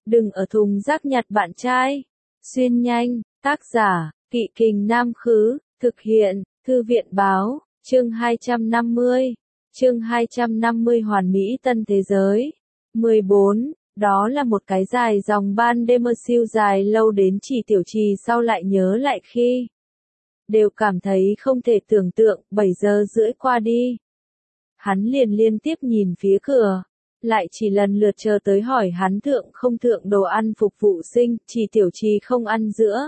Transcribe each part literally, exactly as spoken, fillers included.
Đừng ở thùng rác nhặt bạn trai. Xuyên nhanh, tác giả, Kỵ Kình Nam Khứ, thực hiện, Thư viện Báo, chương hai trăm năm mươi. Chương hai trăm năm mươi Hoàn Mỹ Tân Thế Giới. mười bốn. Đó là một cái dài dòng ban đêm siêu dài lâu đến chỉ Tiểu Trì sau lại nhớ lại khi đều cảm thấy không thể tưởng tượng. Bảy giờ rưỡi qua đi, hắn liền liên tiếp nhìn phía cửa, lại chỉ lần lượt chờ tới hỏi hắn thượng không thượng đồ ăn phục vụ sinh. Chỉ Tiểu Trì không ăn giữa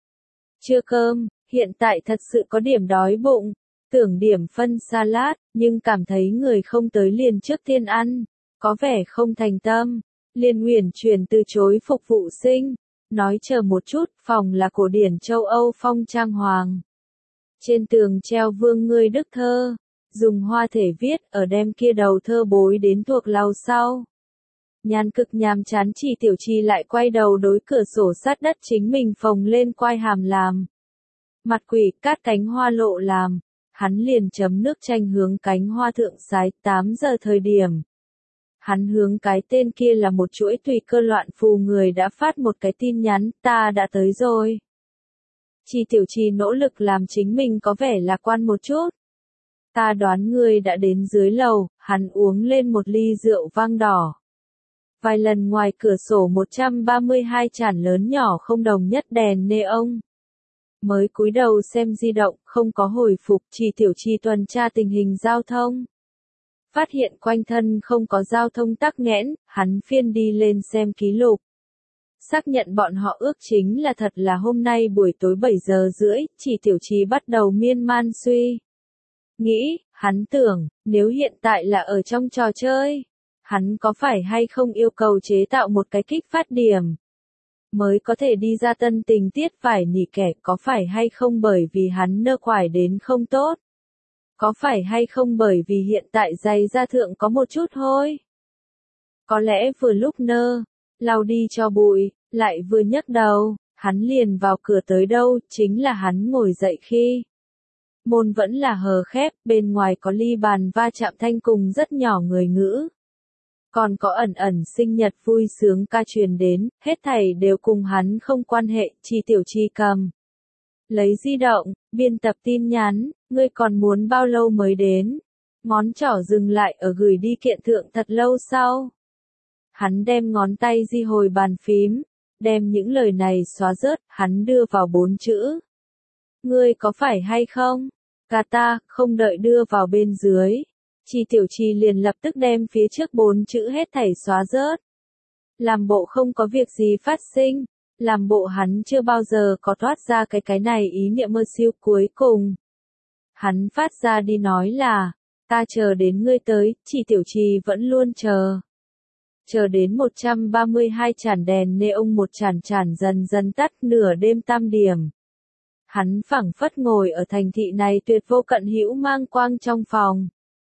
trưa cơm, hiện tại thật sự có điểm đói bụng, tưởng điểm phân salad, nhưng cảm thấy người không tới liền trước tiên ăn, có vẻ không thành tâm, liền uyển chuyển từ chối phục vụ sinh, nói chờ một chút. Phòng là cổ điển châu Âu phong trang hoàng, trên tường treo vương ngươi đức thơ, dùng hoa thể viết, ở đem kia đầu thơ bối đến thuộc lau sau. Nhàn cực nhàm chán Chỉ Tiểu Trì lại quay đầu đối cửa sổ sát đất chính mình phồng lên quai hàm làm mặt quỷ cát cánh hoa lộ làm, hắn liền chấm nước chanh hướng cánh hoa thượng sái. Tám giờ thời điểm, hắn hướng cái tên kia là một chuỗi tùy cơ loạn phù người đã phát một cái tin nhắn, ta đã tới rồi. Chỉ Tiểu Trì nỗ lực làm chính mình có vẻ lạc quan một chút. Ta đoán ngươi đã đến dưới lầu. Hắn uống lên một ly rượu vang đỏ. Vài lần ngoài cửa sổ một trăm ba mươi hai chản lớn nhỏ không đồng nhất đèn neon. Mới cúi đầu xem di động, không có hồi phục. Chỉ Tiểu Trì tuần tra tình hình giao thông, phát hiện quanh thân không có giao thông tắc nghẽn, hắn phiên đi lên xem ký lục. Xác nhận bọn họ ước chính là thật là hôm nay buổi tối bảy giờ rưỡi. Chỉ Tiểu Trì bắt đầu miên man suy nghĩ, hắn tưởng, nếu hiện tại là ở trong trò chơi, hắn có phải hay không yêu cầu chế tạo một cái kích phát điểm mới có thể đi ra tân tình tiết phải nỉ kẻ, có phải hay không bởi vì hắn nơ quải đến không tốt, có phải hay không bởi vì hiện tại giày da thượng có một chút hôi. Có lẽ vừa lúc nơ lau đi cho bụi, lại vừa nhấc đầu, hắn liền vào cửa tới đâu. Chính là hắn ngồi dậy khi môn vẫn là hờ khép, bên ngoài có ly bàn va chạm thanh cùng rất nhỏ người ngữ. Còn có ẩn ẩn sinh nhật vui sướng ca truyền đến, hết thảy đều cùng hắn không quan hệ. Chỉ Tiểu Trì cầm lấy di động, biên tập tin nhắn, ngươi còn muốn bao lâu mới đến? Ngón trỏ dừng lại ở gửi đi kiện thượng thật lâu sau. Hắn đem ngón tay di hồi bàn phím, đem những lời này xóa rớt, hắn đưa vào bốn chữ. Ngươi có phải hay không? Kata, không đợi đưa vào bên dưới. Chỉ Tiểu Trì liền lập tức đem phía trước bốn chữ hết thảy xóa rớt. Làm bộ không có việc gì phát sinh, làm bộ hắn chưa bao giờ có thoát ra cái cái này ý niệm mơ siêu. Cuối cùng, hắn phát ra đi nói là, ta chờ đến ngươi tới. Chỉ Tiểu Trì vẫn luôn chờ. Chờ đến một trăm ba mươi hai chản đèn neon một chản chản dần dần tắt, nửa đêm tam điểm. Hắn phảng phất ngồi ở thành thị này tuyệt vô cận hữu mang quang trong phòng.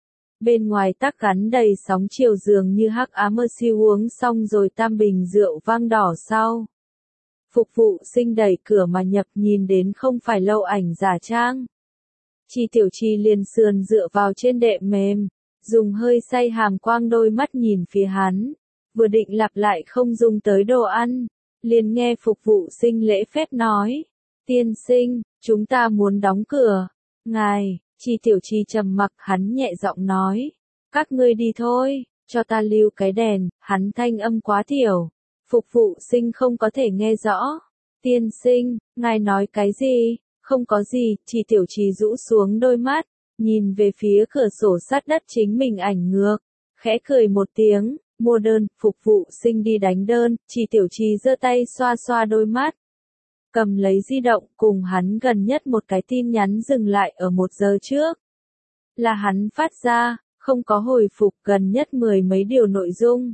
Bên ngoài tắc gắn đầy sóng chiều dường như hắc ám siêu uống xong rồi tam bình rượu vang đỏ sau. Phục vụ sinh đẩy cửa mà nhập, nhìn đến không phải lâu ảnh giả trang. Chỉ Tiểu Trì liền sườn dựa vào trên đệm mềm, dùng hơi say hàm quang đôi mắt nhìn phía hắn, vừa định lặp lại không dùng tới đồ ăn, liền nghe phục vụ sinh lễ phép nói, tiên sinh, chúng ta muốn đóng cửa. Ngài, Chỉ Tiểu Trì trầm mặc, hắn nhẹ giọng nói, các ngươi đi thôi, cho ta lưu cái đèn. Hắn thanh âm quá tiểu, phục vụ sinh không có thể nghe rõ. Tiên sinh, ngài nói cái gì? Không có gì. Chỉ Tiểu Trì rũ xuống đôi mắt, nhìn về phía cửa sổ sát đất chính mình ảnh ngược, khẽ cười một tiếng, mua đơn. Phục vụ sinh đi đánh đơn. Chỉ Tiểu Trì giơ tay xoa xoa đôi mắt, cầm lấy di động, cùng hắn gần nhất một cái tin nhắn dừng lại ở một giờ trước. Là hắn phát ra, không có hồi phục. Gần nhất mười mấy điều nội dung,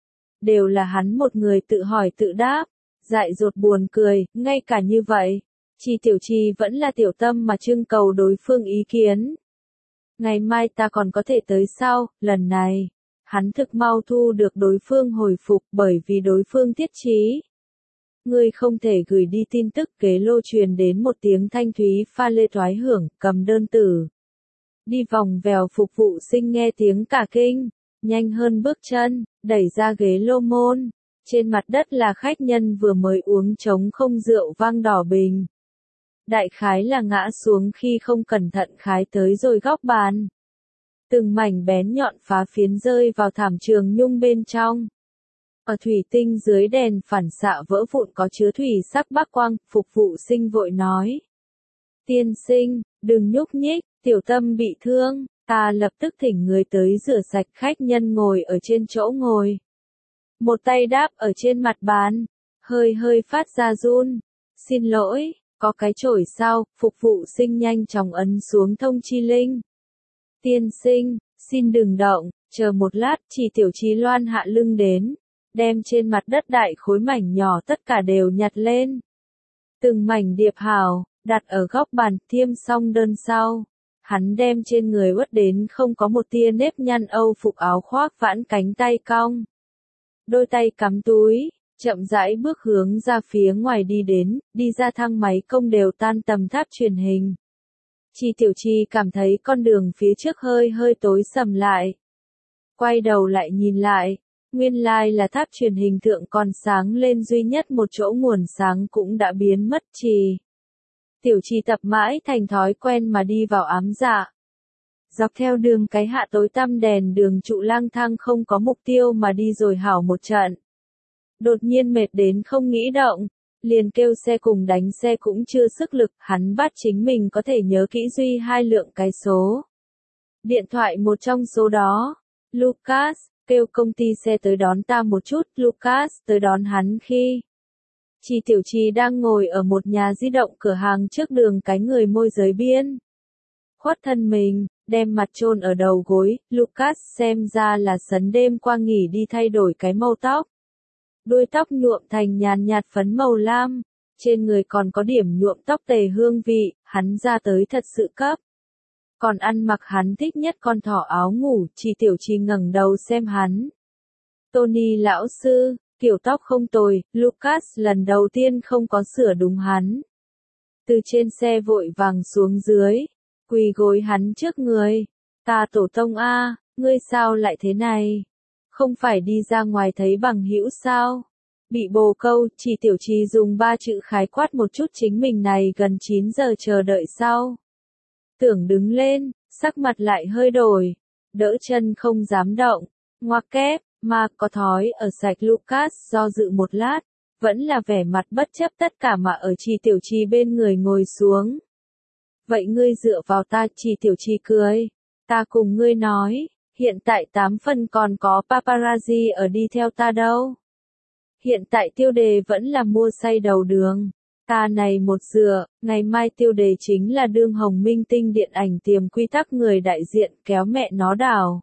đều là hắn một người tự hỏi tự đáp, dại dột buồn cười. Ngay cả như vậy, Chỉ Tiểu Trì vẫn là tiểu tâm mà trưng cầu đối phương ý kiến. Ngày mai ta còn có thể tới sao? Lần này, hắn thực mau thu được đối phương hồi phục, bởi vì đối phương thiết trí. Ngươi không thể gửi đi tin tức. Kế lô truyền đến một tiếng thanh thúy pha lê thoái hưởng, cầm đơn tử. Đi vòng vèo. Phục vụ sinh nghe tiếng cả kinh, nhanh hơn bước chân, đẩy ra ghế lô môn, Trên mặt đất là khách nhân vừa mới uống trống không rượu vang đỏ bình. Đại khái là ngã xuống khi không cẩn thận khái tới rồi góc bàn. Từng mảnh bén nhọn phá phiến rơi vào thảm trường nhung bên trong. Ở thủy tinh dưới đèn phản xạ vỡ vụn có chứa thủy sắc bắc quang, phục vụ sinh vội nói. Tiên sinh, đừng nhúc nhích, tiểu tâm bị thương, ta lập tức thỉnh người tới rửa sạch. Khách nhân ngồi ở trên chỗ ngồi. Một tay đáp ở trên mặt bàn, hơi hơi phát ra run. Xin lỗi, có cái chổi sao? Phục vụ sinh nhanh chóng ấn xuống thông chi linh. Tiên sinh, xin đừng động, chờ một lát. Chỉ tiểu Chí Loan hạ lưng đến, đem trên mặt đất đại khối mảnh nhỏ tất cả đều nhặt lên. Từng mảnh điệp hảo, đặt ở góc bàn, thiêm xong đơn sau. Hắn đem trên người uất đến không có một tia nếp nhăn âu phục áo khoác vãn cánh tay cong. Đôi tay cắm túi, chậm rãi bước hướng ra phía ngoài đi đến, đi ra thang máy công đều tan tầm tháp truyền hình. Chi Tiểu Chi cảm thấy con đường phía trước hơi hơi tối sầm lại. Quay đầu lại nhìn lại, nguyên lai là tháp truyền hình thượng còn sáng lên duy nhất một chỗ nguồn sáng cũng đã biến mất. Chi Tiểu Chi tập mãi thành thói quen mà đi vào ám dạ. Dọc theo đường cái hạ tối tăm đèn đường trụ lang thang không có mục tiêu mà đi rồi hảo một trận. Đột nhiên mệt đến không nghĩ động, liền kêu xe cùng đánh xe cũng chưa sức lực, hắn bắt chính mình có thể nhớ kỹ duy hai lượng cái số. Điện thoại một trong số đó, Lucas, kêu công ty xe tới đón ta một chút. Lucas tới đón hắn khi Chi Tiểu Chi đang ngồi ở một nhà di động cửa hàng trước đường cái người môi giới biên. Khuất thân mình, đem mặt chôn ở đầu gối, Lucas xem ra là sấn đêm qua nghỉ đi thay đổi cái màu tóc. Đuôi tóc nhuộm thành nhàn nhạt phấn màu lam, trên người còn có điểm nhuộm tóc tề hương vị, hắn ra tới thật sự cấp. Còn ăn mặc hắn thích nhất con thỏ áo ngủ. Chi Tiểu Chi ngẩng đầu xem hắn. Tony lão sư, kiểu tóc không tồi. Lucas lần đầu tiên không có sửa đúng hắn. Từ trên xe vội vàng xuống dưới, quỳ gối hắn trước người. Ta tổ tông a, ngươi sao lại thế này? Không phải đi ra ngoài thấy bằng hữu sao? Bị bồ câu. Chỉ Tiểu Chi dùng ba chữ khái quát một chút chính mình này gần chín giờ chờ đợi sau. Tưởng đứng lên, sắc mặt lại hơi đổi, đỡ chân không dám động, ngoặc kép, mà có thói ở sạch. Lucas do dự một lát, vẫn là vẻ mặt bất chấp tất cả mà ở Chi Tiểu Chi bên người ngồi xuống. Vậy ngươi dựa vào ta. Chi Tiểu Chi cười, ta cùng ngươi nói, hiện tại tám phần còn có paparazzi ở đi theo ta đâu. Hiện tại tiêu đề vẫn là mua say đầu đường. Ta này một dựa, ngày mai tiêu đề chính là đương hồng minh tinh điện ảnh tiềm quy tắc người đại diện kéo mẹ nó đảo.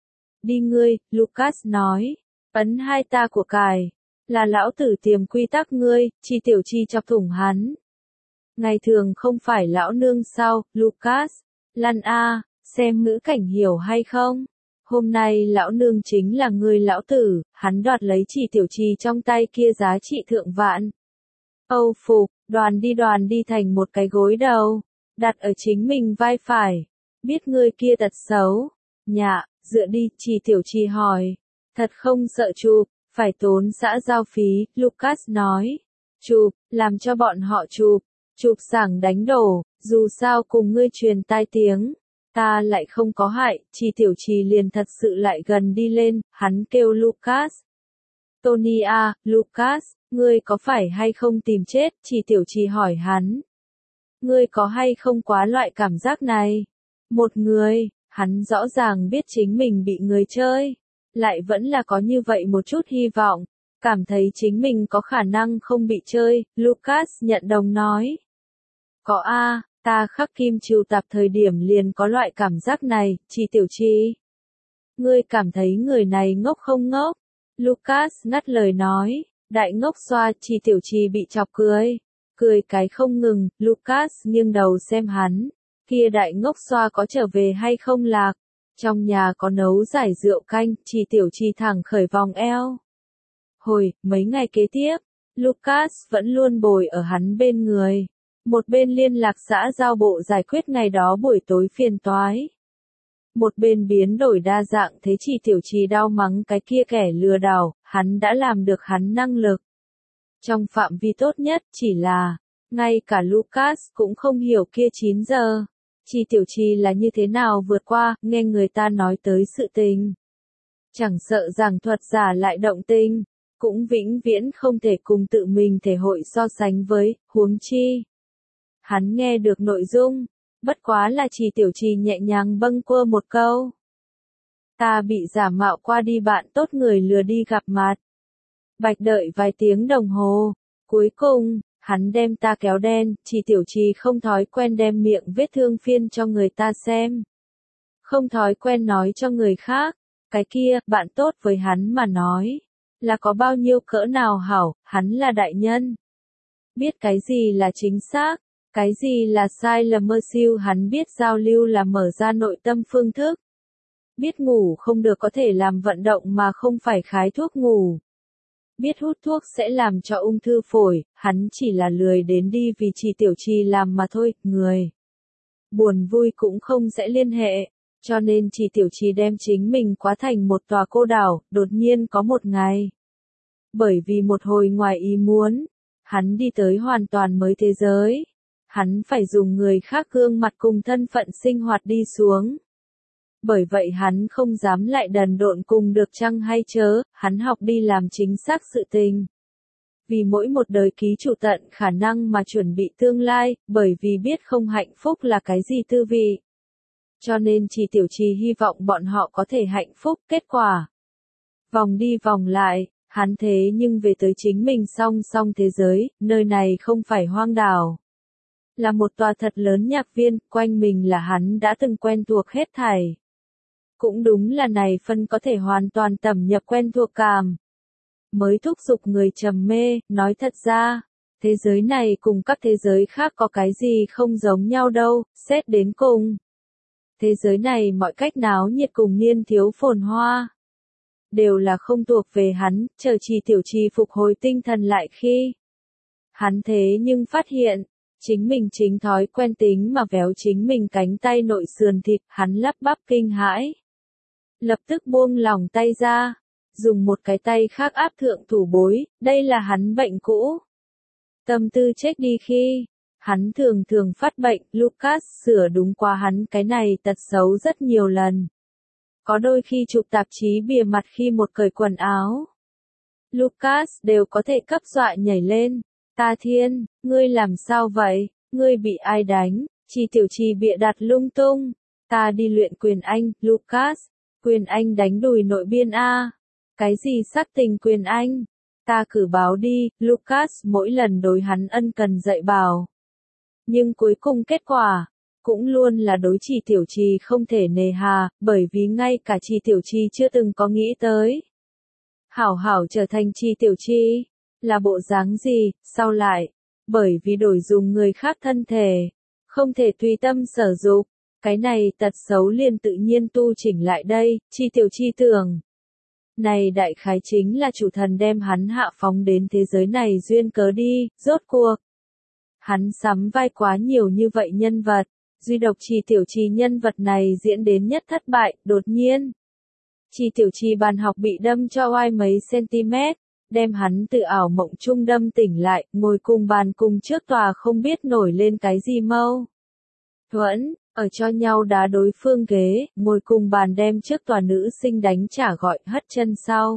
Đi ngươi, Lucas nói, ấn hai ta của cải, là lão tử tiềm quy tắc ngươi. Chi Tiểu Chi chọc thủng hắn. Ngày thường không phải lão nương sao? Lucas, lăn a, xem ngữ cảnh hiểu hay không? Hôm nay lão nương chính là ngươi lão tử. Hắn đoạt lấy Chi Tiểu Chi trong tay kia giá trị thượng vạn âu phục, đoàn đi đoàn đi thành một cái gối đầu, đặt ở chính mình vai phải. Biết ngươi kia tật xấu. Nhạ, dựa đi. Chi Tiểu Chi hỏi. Thật không sợ chụp, phải tốn xã giao phí. Lucas nói. Chụp, làm cho bọn họ chụp. Chụp sảng đánh đổ, dù sao cùng ngươi truyền tai tiếng. Ta lại không có hại. Chi Tiểu Chi liền thật sự lại gần đi lên, hắn kêu Lucas. Tony a, Lucas, ngươi có phải hay không tìm chết? Chi Tiểu Chi hỏi hắn. Ngươi có hay không quá loại cảm giác này? Một người, hắn rõ ràng biết chính mình bị người chơi, lại vẫn là có như vậy một chút hy vọng, cảm thấy chính mình có khả năng không bị chơi. Lucas nhận đồng nói. Có a, ta khắc kim trừ tạp thời điểm liền có loại cảm giác này. Chi Tiểu Chi, ngươi cảm thấy người này ngốc không ngốc? Lucas ngắt lời nói. Đại ngốc xoa. Chi Tiểu Chi bị chọc cười, cười cái không ngừng. Lucas nghiêng đầu xem hắn, kia đại ngốc xoa có trở về hay không lạc? Trong nhà có nấu giải rượu canh. Chi Tiểu Chi thẳng khởi vòng eo. Hồi, mấy ngày kế tiếp, Lucas vẫn luôn bồi ở hắn bên người, một bên liên lạc xã giao bộ giải quyết ngày đó buổi tối phiền toái. Một bên biến đổi đa dạng thế chỉ tiểu trì đau mắng cái kia kẻ lừa đảo, hắn đã làm được hắn năng lực. Trong phạm vi tốt nhất chỉ là, ngay cả Lucas cũng không hiểu kia chín giờ. Chi tiểu trì là như thế nào vượt qua, nghe người ta nói tới sự tình. Chẳng sợ giảng thuật giả lại động tình, cũng vĩnh viễn không thể cùng tự mình thể hội so sánh với, huống chi. Hắn nghe được nội dung, bất quá là chỉ tiểu trì nhẹ nhàng bâng quơ một câu. Ta bị giả mạo qua đi bạn tốt người lừa đi gặp mặt. Bạch đợi vài tiếng đồng hồ, cuối cùng, hắn đem ta kéo đen, chỉ tiểu trì không thói quen đem miệng vết thương phiên cho người ta xem. Không thói quen nói cho người khác, cái kia, bạn tốt với hắn mà nói, là có bao nhiêu cỡ nào hảo, hắn là đại nhân. Biết cái gì là chính xác, cái gì là sai là mơ siêu, hắn biết giao lưu là mở ra nội tâm phương thức. Biết ngủ không được có thể làm vận động mà không phải khái thuốc ngủ. Biết hút thuốc sẽ làm cho ung thư phổi, hắn chỉ là lười đến đi vì chỉ tiểu trì làm mà thôi, người. Buồn vui cũng không sẽ liên hệ, cho nên chỉ tiểu trì đem chính mình quá thành một tòa cô đảo, đột nhiên có một ngày. Bởi vì một hồi ngoài ý muốn, hắn đi tới hoàn toàn mới thế giới. Hắn phải dùng người khác gương mặt cùng thân phận sinh hoạt đi xuống. Bởi vậy hắn không dám lại đần độn cùng được chăng hay chớ, hắn học đi làm chính xác sự tình. Vì mỗi một đời ký chủ tận khả năng mà chuẩn bị tương lai, bởi vì biết không hạnh phúc là cái gì tư vị. Cho nên chỉ tiểu trì hy vọng bọn họ có thể hạnh phúc, kết quả. Vòng đi vòng lại, hắn thế nhưng về tới chính mình song song thế giới, nơi này không phải hoang đảo. Là một tòa thật lớn nhạc viên, quanh mình là hắn đã từng quen thuộc hết thảy. Cũng đúng là này phân có thể hoàn toàn tẩm nhập quen thuộc cảm. Mới thúc giục người trầm mê, nói thật ra, thế giới này cùng các thế giới khác có cái gì không giống nhau đâu, xét đến cùng. Thế giới này mọi cách náo nhiệt cùng niên thiếu phồn hoa. Đều là không thuộc về hắn, chờ chỉ tiểu trì phục hồi tinh thần lại khi. Hắn thế nhưng phát hiện, chính mình chính thói quen tính mà véo chính mình cánh tay nội sườn thịt, hắn lắp bắp kinh hãi. Lập tức buông lỏng tay ra, dùng một cái tay khác áp thượng thủ bối, đây là hắn bệnh cũ. Tâm tư chết đi khi, hắn thường thường phát bệnh, Lucas sửa đúng qua hắn cái này tật xấu rất nhiều lần. Có đôi khi chụp tạp chí bìa mặt khi một cởi quần áo. Lucas đều có thể cấp dọa nhảy lên. Ta thiên, ngươi làm sao vậy, ngươi bị ai đánh, chỉ tiểu trì bịa đặt lung tung. Ta đi luyện quyền Anh, Lucas, quyền Anh đánh đùi nội biên A. Cái gì sắc tình quyền Anh? Ta cử báo đi, Lucas mỗi lần đối hắn ân cần dạy bảo. Nhưng cuối cùng kết quả, cũng luôn là đối chỉ tiểu trì không thể nề hà, bởi vì ngay cả chỉ tiểu trì chưa từng có nghĩ tới. Hảo hảo trở thành chi tiểu trì, là bộ dáng gì, sau lại, bởi vì đổi dùng người khác thân thể, không thể tùy tâm sở dục, cái này tật xấu liền tự nhiên tu chỉnh lại đây, chi tiểu chi tưởng. Này đại khái chính là chủ thần đem hắn hạ phóng đến thế giới này duyên cớ đi, rốt cuộc. Hắn sắm vai quá nhiều như vậy nhân vật, duy độc chi tiểu chi nhân vật này diễn đến nhất thất bại, đột nhiên. Chi tiểu chi bàn học bị đâm cho oai mấy cm, đem hắn từ ảo mộng trung đâm tỉnh lại, ngồi cùng bàn cùng trước tòa không biết nổi lên cái gì mâu. Thuẫn, ở cho nhau đá đối phương ghế, ngồi cùng bàn đem trước tòa nữ sinh đánh trả gọi hất chân sau.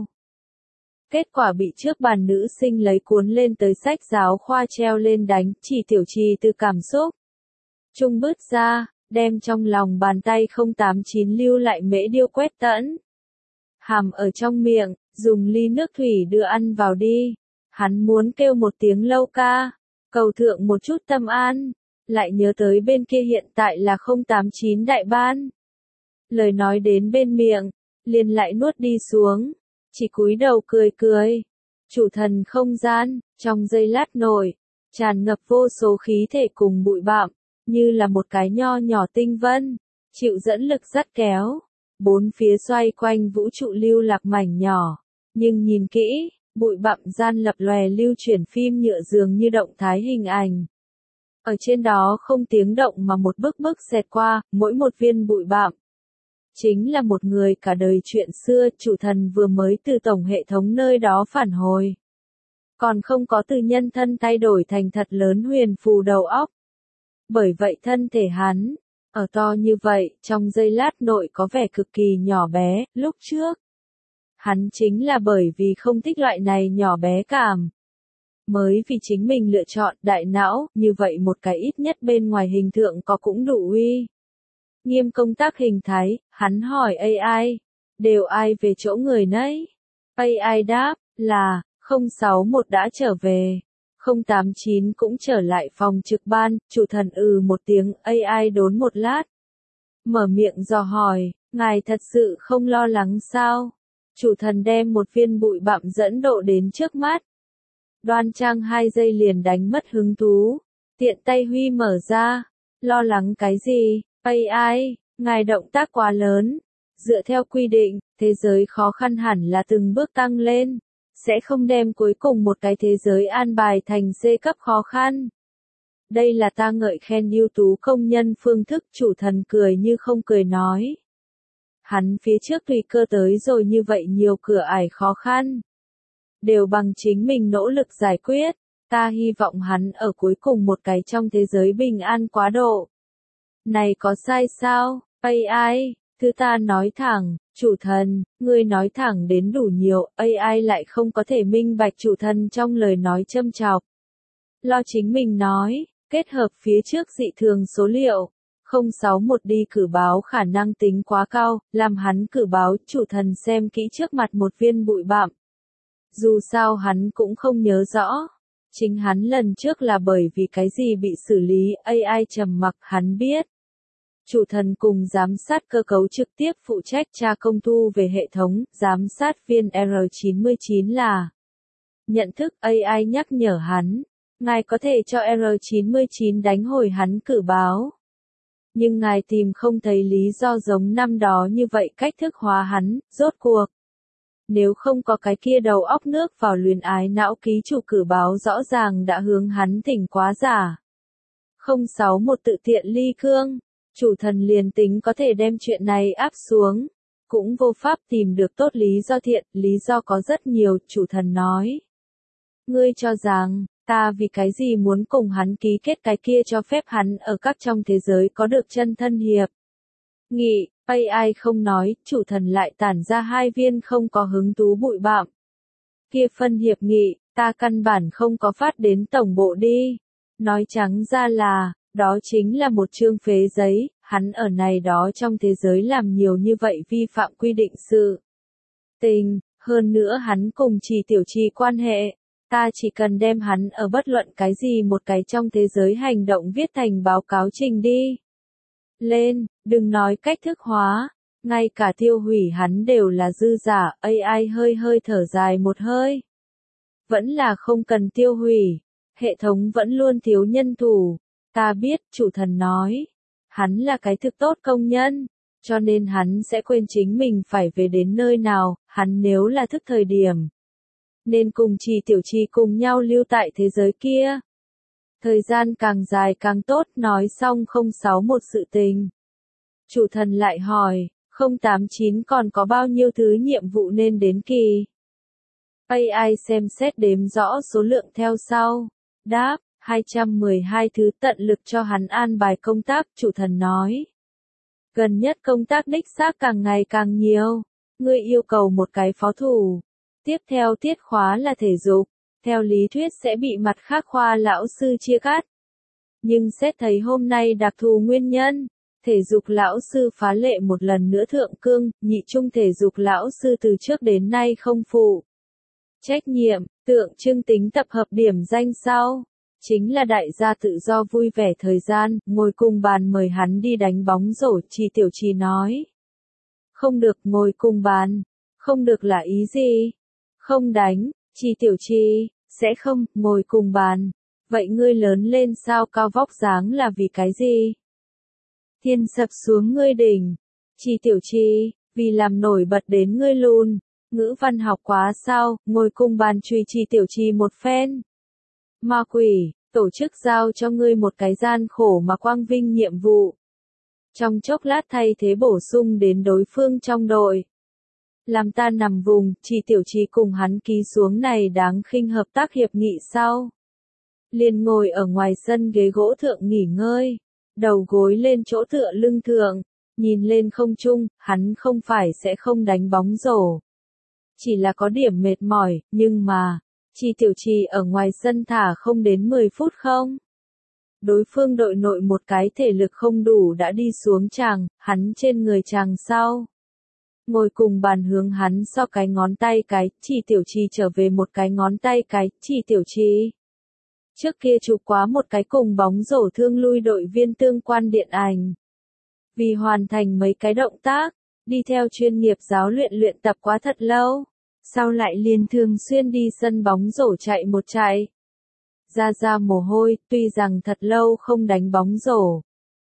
Kết quả bị trước bàn nữ sinh lấy cuốn lên tới sách giáo khoa treo lên đánh, chỉ tiểu trì từ cảm xúc. Trung bứt ra, đem trong lòng bàn tay không tám chín lưu lại mễ điêu quét tẫn. Hàm ở trong miệng, dùng ly nước thủy đưa ăn vào đi. Hắn muốn kêu một tiếng lâu ca, cầu thượng một chút tâm an, lại nhớ tới bên kia hiện tại là không tám chín đại ban. Lời nói đến bên miệng, liền lại nuốt đi xuống, chỉ cúi đầu cười cười. Chủ thần không gian, trong giây lát nổi, tràn ngập vô số khí thể cùng bụi bặm, như là một cái nho nhỏ tinh vân, chịu dẫn lực dắt kéo. Bốn phía xoay quanh vũ trụ lưu lạc mảnh nhỏ, nhưng nhìn kỹ, bụi bặm gian lập lòe lưu chuyển phim nhựa dường như động thái hình ảnh. Ở trên đó không tiếng động mà một bức bức xẹt qua, mỗi một viên bụi bặm. chính là một người cả đời chuyện xưa, chủ thần vừa mới từ tổng hệ thống nơi đó phản hồi. Còn không có từ nhân thân thay đổi thành thật lớn huyền phù đầu óc. Bởi vậy thân thể hắn, ở to như vậy, trong giây lát nội có vẻ cực kỳ nhỏ bé, lúc trước. Hắn chính là bởi vì không thích loại này nhỏ bé cảm. Mới vì chính mình lựa chọn đại não, như vậy một cái ít nhất bên ngoài hình tượng có cũng đủ uy. Nghiêm công tác hình thái, hắn hỏi a i, đều ai về chỗ người nấy? a i đáp, là, không sáu một đã trở về. không tám chín cũng trở lại phòng trực ban, chủ thần ừ một tiếng, a i đốn một lát. Mở miệng dò hỏi, ngài thật sự không lo lắng sao? Chủ thần đem một viên bụi bặm dẫn độ đến trước mắt. Đoan Trang hai giây liền đánh mất hứng thú. Tiện tay Huy mở ra. Lo lắng cái gì? a i, ngài động tác quá lớn. Dựa theo quy định, thế giới khó khăn hẳn là từng bước tăng lên. Sẽ không đem cuối cùng một cái thế giới an bài thành C cấp khó khăn. Đây là ta ngợi khen ưu tú công nhân phương thức, chủ thần cười như không cười nói. Hắn phía trước tùy cơ tới rồi như vậy nhiều cửa ải khó khăn. Đều bằng chính mình nỗ lực giải quyết, ta hy vọng hắn ở cuối cùng một cái trong thế giới bình an quá độ. Này có sai sao, a i, thứ ta nói thẳng, chủ thần, ngươi nói thẳng đến đủ nhiều, a i lại không có thể minh bạch chủ thần trong lời nói châm chọc. Lo chính mình nói, kết hợp phía trước dị thường số liệu, không sáu một đi cử báo khả năng tính quá cao, làm hắn cử báo chủ thần xem kỹ trước mặt một viên bụi bặm. Dù sao hắn cũng không nhớ rõ. Chính hắn lần trước là bởi vì cái gì bị xử lý, a i trầm mặc hắn biết. Chủ thần cùng giám sát cơ cấu trực tiếp phụ trách tra công thu về hệ thống, giám sát viên R chín mươi chín là. Nhận thức a i nhắc nhở hắn, ngài có thể cho R chín mươi chín đánh hồi hắn cử báo. Nhưng ngài tìm không thấy lý do giống năm đó như vậy cách thức hóa hắn, rốt cuộc. Nếu không có cái kia đầu óc nước vào luyến ái não ký chủ cử báo rõ ràng đã hướng hắn thỉnh quá giả. không sáu một tự tiện ly cương, chủ thần liền tính có thể đem chuyện này áp xuống. Cũng vô pháp tìm được tốt lý do thiện, lý do có rất nhiều, chủ thần nói. Ngươi cho rằng, ta vì cái gì muốn cùng hắn ký kết cái kia cho phép hắn ở các trong thế giới có được chân thân hiệp. Nghị, a i không nói, chủ thần lại tản ra hai viên không có hứng thú bụi bặm. Kia phân hiệp nghị, ta căn bản không có phát đến tổng bộ đi. Nói trắng ra là, đó chính là một chương phế giấy, hắn ở này đó trong thế giới làm nhiều như vậy vi phạm quy định sự tình, hơn nữa hắn cùng Trì Tiểu Trì quan hệ. Ta chỉ cần đem hắn ở bất luận cái gì một cái trong thế giới hành động viết thành báo cáo trình đi. Lên, đừng nói cách thức hóa, ngay cả tiêu hủy hắn đều là dư giả, a i hơi hơi thở dài một hơi. Vẫn là không cần tiêu hủy, hệ thống vẫn luôn thiếu nhân thủ, ta biết, chủ thần nói. Hắn là cái thực tốt công nhân, cho nên hắn sẽ quên chính mình phải về đến nơi nào, hắn nếu là thức thời điểm. Nên cùng Trì Tiểu Trì cùng nhau lưu tại thế giới kia. Thời gian càng dài càng tốt, nói xong không sáu một sự tình. Chủ thần lại hỏi, không tám chín còn có bao nhiêu thứ nhiệm vụ nên đến kỳ. a i xem xét đếm rõ số lượng theo sau. Đáp, hai trăm mười hai thứ tận lực cho hắn an bài công tác, chủ thần nói. Gần nhất công tác đích xác càng ngày càng nhiều. Ngươi yêu cầu một cái phó thủ. Tiếp theo tiết khóa là thể dục. Theo lý thuyết sẽ bị mặt khác khoa lão sư chia cắt. Nhưng xét thấy hôm nay đặc thù nguyên nhân, thể dục lão sư phá lệ một lần nữa thượng cương, nhị trung thể dục lão sư từ trước đến nay không phụ. Trách nhiệm, tượng trưng tính tập hợp điểm danh sau. Chính là đại gia tự do vui vẻ thời gian, ngồi cùng bàn mời hắn đi đánh bóng rổ, Trì Tiểu Trì nói. Không được ngồi cùng bàn, không được là ý gì? Không đánh, Trì Tiểu Trì, sẽ không, ngồi cùng bàn. Vậy ngươi lớn lên sao cao vóc dáng là vì cái gì? Thiên sập xuống ngươi đỉnh. Trì Tiểu Trì, vì làm nổi bật đến ngươi lùn. Ngữ văn học quá sao, ngồi cùng bàn truy Trì Tiểu Trì một phen. Ma quỷ, tổ chức giao cho ngươi một cái gian khổ mà quang vinh nhiệm vụ. trong chốc lát thay thế bổ sung đến đối phương trong đội. Làm ta nằm vùng, Trì Tiểu Trì cùng hắn ký xuống này đáng khinh hợp tác hiệp nghị sau. Liền ngồi ở ngoài sân ghế gỗ thượng nghỉ ngơi, đầu gối lên chỗ tựa lưng thượng, nhìn lên không trung, hắn không phải sẽ không đánh bóng rổ. Chỉ là có điểm mệt mỏi, nhưng mà, Trì Tiểu Trì ở ngoài sân thả không đến mười phút không. Đối phương đội nội một cái thể lực không đủ đã đi xuống chàng, hắn trên người chàng sau. Ngồi cùng bàn hướng hắn so cái ngón tay cái, Trì Tiểu Trì trở về một cái ngón tay cái, Trì Tiểu Trì. Trước kia chụp quá một cái cùng bóng rổ thương lui đội viên tương quan điện ảnh. Vì hoàn thành mấy cái động tác, đi theo chuyên nghiệp giáo luyện luyện tập quá thật lâu, sau lại liền thường xuyên đi sân bóng rổ chạy một chạy. Ra ra mồ hôi, tuy rằng thật lâu không đánh bóng rổ.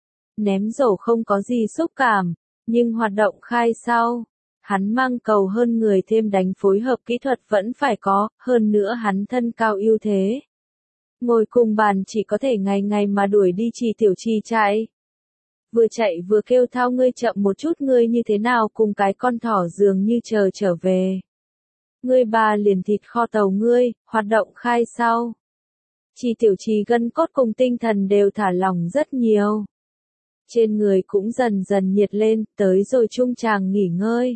Ném rổ không có gì xúc cảm, nhưng hoạt động khai sau. Hắn mang cầu hơn người thêm đánh phối hợp kỹ thuật vẫn phải có, hơn nữa hắn thân cao ưu thế. Ngồi cùng bàn chỉ có thể ngày ngày mà đuổi đi Trì Tiểu Trì chạy. Vừa chạy vừa kêu thao ngươi chậm một chút ngươi như thế nào cùng cái con thỏ dường như chờ trở về. Ngươi bà liền thịt kho tàu ngươi, hoạt động khai sau. Trì Tiểu Trì gân cốt cùng tinh thần đều thả lỏng rất nhiều. Trên người cũng dần dần nhiệt lên, tới rồi trung tràng nghỉ ngơi.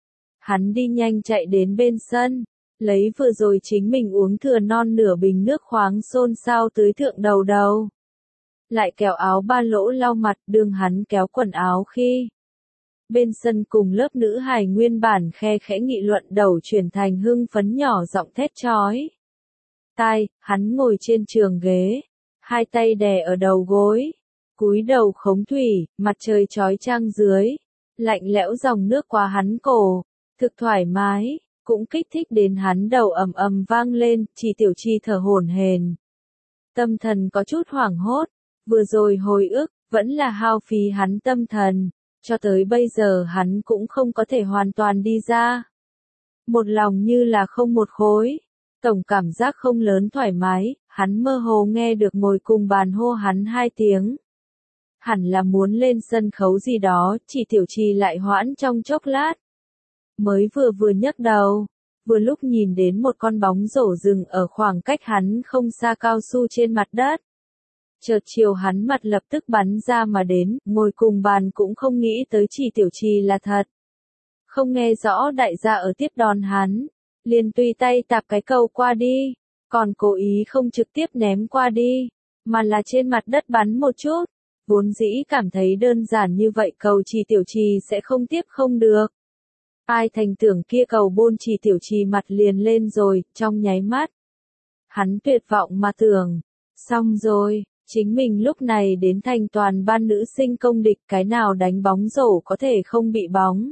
Hắn đi nhanh chạy đến bên sân, lấy vừa rồi chính mình uống thừa non nửa bình nước khoáng xôn xao tưới thượng đầu đầu. Lại kéo áo ba lỗ lau mặt đường hắn kéo quần áo khi. Bên sân cùng lớp nữ hài nguyên bản khe khẽ nghị luận đầu chuyển thành hưng phấn nhỏ giọng thét chói. Tai, hắn ngồi trên trường ghế, hai tay đè ở đầu gối, cúi đầu khống thủy, mặt trời chói chang dưới, lạnh lẽo dòng nước qua hắn cổ, thực thoải mái, cũng kích thích đến hắn đầu ầm ầm vang lên, Trì Tiểu Trì thở hổn hển. Tâm thần có chút hoảng hốt, vừa rồi hồi ức, vẫn là hao phí hắn tâm thần, cho tới bây giờ hắn cũng không có thể hoàn toàn đi ra. Một lòng như là không một khối. Tổng cảm giác không lớn thoải mái, hắn mơ hồ nghe được ngồi cùng bàn hô hắn hai tiếng. Hẳn là muốn lên sân khấu gì đó, Trì Tiểu Trì lại hoãn trong chốc lát. Mới vừa vừa nhấc đầu, vừa lúc nhìn đến một con bóng rổ dừng ở khoảng cách hắn không xa cao su trên mặt đất. Chợt chiều hắn mặt lập tức bắn ra mà đến, ngồi cùng bàn cũng không nghĩ tới Trì Tiểu Trì là thật. Không nghe rõ đại gia ở tiếp đón hắn. Liền tùy tay tạp cái cầu qua đi, còn cố ý không trực tiếp ném qua đi, mà là trên mặt đất bắn một chút. Vốn dĩ cảm thấy đơn giản như vậy cầu Trì Tiểu Trì sẽ không tiếp không được. Ai thành tưởng kia cầu bôn Trì Tiểu Trì mặt liền lên rồi, trong nháy mắt. Hắn tuyệt vọng mà tưởng, xong rồi, chính mình lúc này đến thành toàn ban nữ sinh công địch cái nào đánh bóng rổ có thể không bị bóng.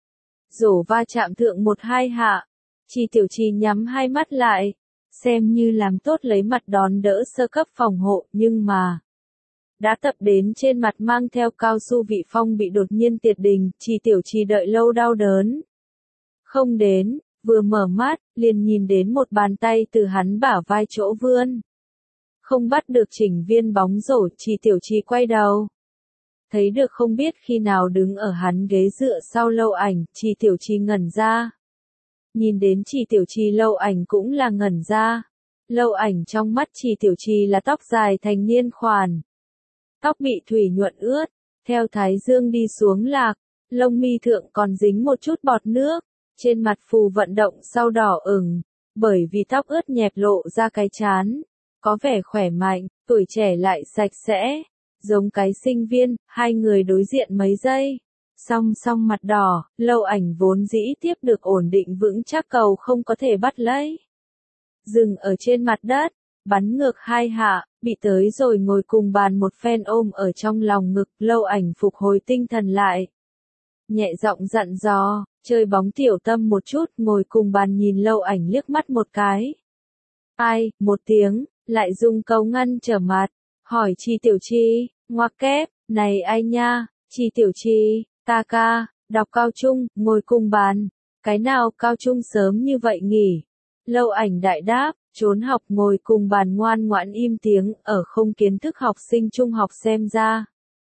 Rổ va chạm thượng một hai hạ. Trì Tiểu Trì nhắm hai mắt lại, xem như làm tốt lấy mặt đón đỡ sơ cấp phòng hộ, nhưng mà đã tập đến trên mặt mang theo cao su vị phong bị đột nhiên tiệt đình, Trì Tiểu Trì đợi lâu đau đớn. Không đến, vừa mở mắt, liền nhìn đến một bàn tay từ hắn bả vai chỗ vươn. Không bắt được chỉnh viên bóng rổ, Trì Tiểu Trì quay đầu. Thấy được không biết khi nào đứng ở hắn ghế dựa sau Lâu Ảnh, Trì Tiểu Trì ngẩn ra. Nhìn đến Trì Tiểu Trì Lâu Ảnh cũng là ngẩn ra. Lâu Ảnh trong mắt Trì Tiểu Trì là tóc dài thành niên khoản. Tóc bị thủy nhuận ướt, theo thái dương đi xuống lạc, lông mi thượng còn dính một chút bọt nước, trên mặt phù vận động sau đỏ ửng, bởi vì tóc ướt nhẹp lộ ra cái chán, có vẻ khỏe mạnh, tuổi trẻ lại sạch sẽ, giống cái sinh viên, hai người đối diện mấy giây. Song song mặt đỏ, Lâu Ảnh vốn dĩ tiếp được ổn định vững chắc cầu không có thể bắt lấy. Dừng ở trên mặt đất, bắn ngược hai hạ, bị tới rồi ngồi cùng bàn một phen ôm ở trong lòng ngực, Lâu Ảnh phục hồi tinh thần lại. Nhẹ giọng dặn dò, chơi bóng tiểu tâm một chút, ngồi cùng bàn nhìn Lâu Ảnh liếc mắt một cái. Ai, một tiếng, lại dùng câu ngăn trở mặt, hỏi Trì Tiểu Trì, ngoặc kép, này ai nha, Trì Tiểu Trì. Ta ca, đọc cao trung, ngồi cùng bàn, cái nào cao trung sớm như vậy nghỉ. Lâu Ảnh đại đáp, trốn học ngồi cùng bàn ngoan ngoãn im tiếng, ở không kiến thức học sinh trung học xem ra.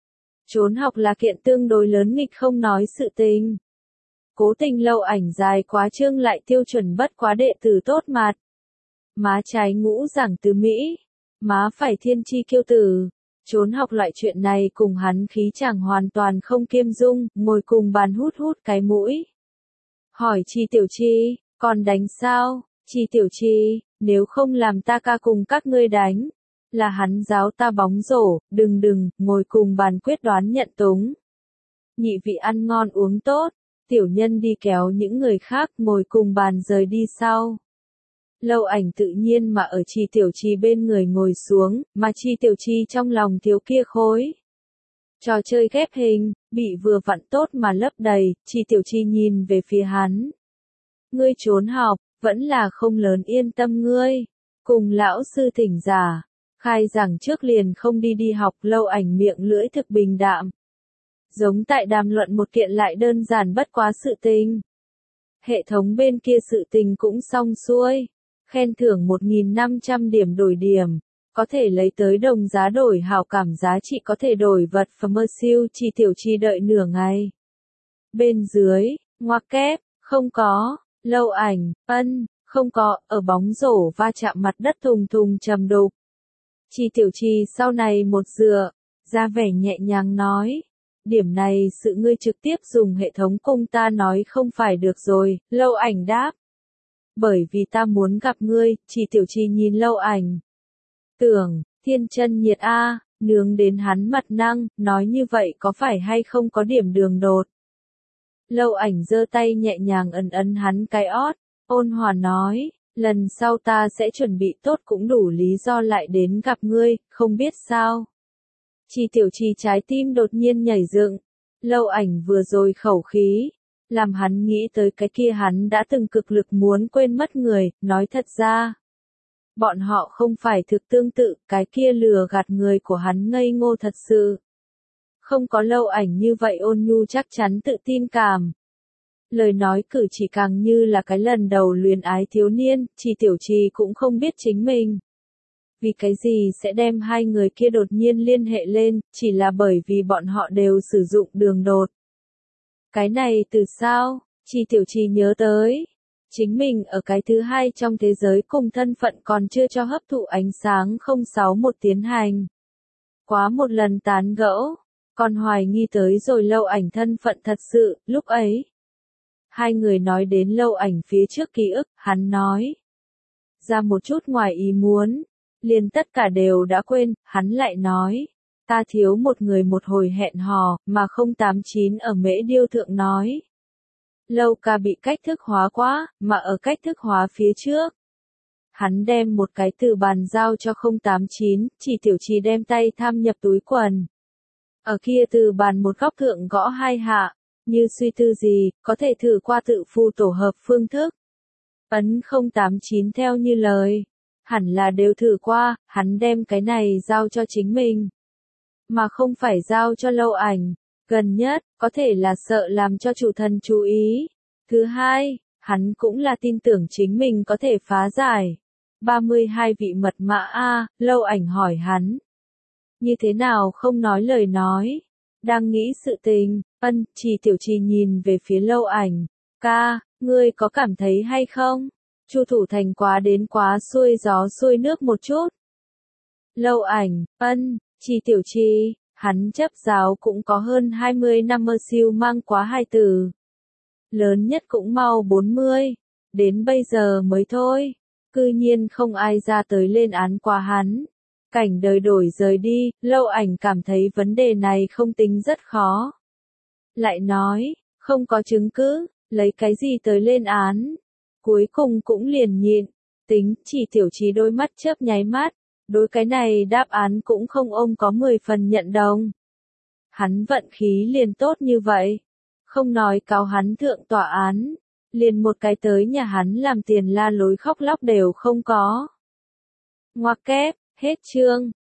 Trốn học là kiện tương đối lớn nghịch không nói sự tình. Cố tình Lâu Ảnh dài quá trương lại tiêu chuẩn bất quá đệ tử tốt mặt. Má trái ngũ giảng từ Mỹ, má phải thiên chi kiêu tử. Trốn học loại chuyện này cùng hắn khí chàng hoàn toàn không kiêm dung, ngồi cùng bàn hút hút cái mũi. Hỏi Chi Tiểu Chi, còn đánh sao? Chi Tiểu Chi, nếu không làm ta ca cùng các ngươi đánh. Là hắn giáo ta bóng rổ, đừng đừng, ngồi cùng bàn quyết đoán nhận túng. Nhị vị ăn ngon uống tốt, tiểu nhân đi kéo những người khác ngồi cùng bàn rời đi sau. Lâu Ảnh tự nhiên mà ở Chi Tiểu Chi bên người ngồi xuống, mà Chi Tiểu Chi trong lòng thiếu kia khối. Trò chơi ghép hình, bị vừa vặn tốt mà lấp đầy, Chi Tiểu Chi nhìn về phía hắn. Ngươi trốn học, vẫn là không lớn yên tâm ngươi. Cùng lão sư thỉnh giả, khai giảng trước liền không đi đi học. Lâu Ảnh miệng lưỡi thực bình đạm. Giống tại đàm luận một kiện lại đơn giản bất quá sự tình. Hệ thống bên kia sự tình cũng xong xuôi. Khen thưởng một nghìn năm trăm điểm đổi điểm, có thể lấy tới đồng giá đổi hảo cảm giá trị có thể đổi vật phẩm mơ siêu. Chi Tiểu Chi đợi nửa ngày. Bên dưới, ngoặc kép, không có, Lâu Ảnh, ân, không có, ở bóng rổ va chạm mặt đất thùng thùng trầm đục. Chi Tiểu Chi sau này một dựa, ra vẻ nhẹ nhàng nói. Điểm này sự ngươi trực tiếp dùng hệ thống cung ta nói không phải được rồi. Lâu Ảnh đáp. Bởi vì ta muốn gặp ngươi. Chi Tiểu Chi nhìn Lâu Ảnh. Tưởng, thiên chân nhiệt a, nướng đến hắn mặt năng, nói như vậy có phải hay không có điểm đường đột. Lâu Ảnh giơ tay nhẹ nhàng ấn ấn hắn cái ót, ôn hòa nói, lần sau ta sẽ chuẩn bị tốt cũng đủ lý do lại đến gặp ngươi, không biết sao. Chi Tiểu Chi trái tim đột nhiên nhảy dựng. Lâu Ảnh vừa rồi khẩu khí, làm hắn nghĩ tới cái kia hắn đã từng cực lực muốn quên mất người. Nói thật ra, bọn họ không phải thực tương tự, cái kia lừa gạt người của hắn ngây ngô thật sự. Không có Lâu Ảnh như vậy ôn nhu chắc chắn tự tin cảm. Lời nói cử chỉ càng như là cái lần đầu luyến ái thiếu niên. Chi Tiểu Chi cũng không biết chính mình. Vì cái gì sẽ đem hai người kia đột nhiên liên hệ lên, chỉ là bởi vì bọn họ đều sử dụng đường đột. Cái này từ sao? Chi Tiểu Chi nhớ tới. Chính mình ở cái thứ hai trong thế giới cùng thân phận còn chưa cho hấp thụ ánh sáng không sáu một tiến hành. Quá một lần tán gẫu, còn hoài nghi tới rồi Lâu Ảnh thân phận thật sự, lúc ấy. Hai người nói đến Lâu Ảnh phía trước ký ức, hắn nói. Ra một chút ngoài ý muốn, liền tất cả đều đã quên, hắn lại nói. Ta thiếu một người một hồi hẹn hò, mà không tám chín ở Mễ Điêu Thượng nói. Lâu ca bị cách thức hóa quá, mà ở cách thức hóa phía trước. Hắn đem một cái từ bàn giao cho không tám chín, Chi Tiểu Chi đem tay tham nhập túi quần. Ở kia từ bàn một góc thượng gõ hai hạ, như suy tư gì, có thể thử qua tự phu tổ hợp phương thức. Ấn không tám chín theo như lời. Hẳn là đều thử qua, hắn đem cái này giao cho chính mình. Mà không phải giao cho Lâu Ảnh. Gần nhất, có thể là sợ làm cho chủ thần chú ý. Thứ hai, hắn cũng là tin tưởng chính mình có thể phá giải. ba mươi hai vị mật mã A, Lâu Ảnh hỏi hắn. Như thế nào không nói lời nói. Đang nghĩ sự tình, ân, Chi Tiểu Chi nhìn về phía Lâu Ảnh. Ca, ngươi có cảm thấy hay không? Chu thủ thành quá đến quá xuôi gió xuôi nước một chút. Lâu Ảnh, ân, Chi Tiểu Chi, hắn chấp giáo cũng có hơn hai mươi năm mơ siêu mang quá hai từ. Lớn nhất cũng mau bốn mươi, đến bây giờ mới thôi. Cư nhiên không ai ra tới lên án qua hắn. Cảnh đời đổi rời đi, Lâu Ảnh cảm thấy vấn đề này không tính rất khó. Lại nói, không có chứng cứ, lấy cái gì tới lên án. Cuối cùng cũng liền nhịn, tính. Chi Tiểu Chi đôi mắt chớp nháy mắt, đối cái này đáp án cũng không ôm có mười phần nhận đồng. Hắn vận khí liền tốt như vậy, không nói cáo hắn thượng tòa án, liền một cái tới nhà hắn làm tiền la lối khóc lóc đều không có. Ngoặc kép, hết chương.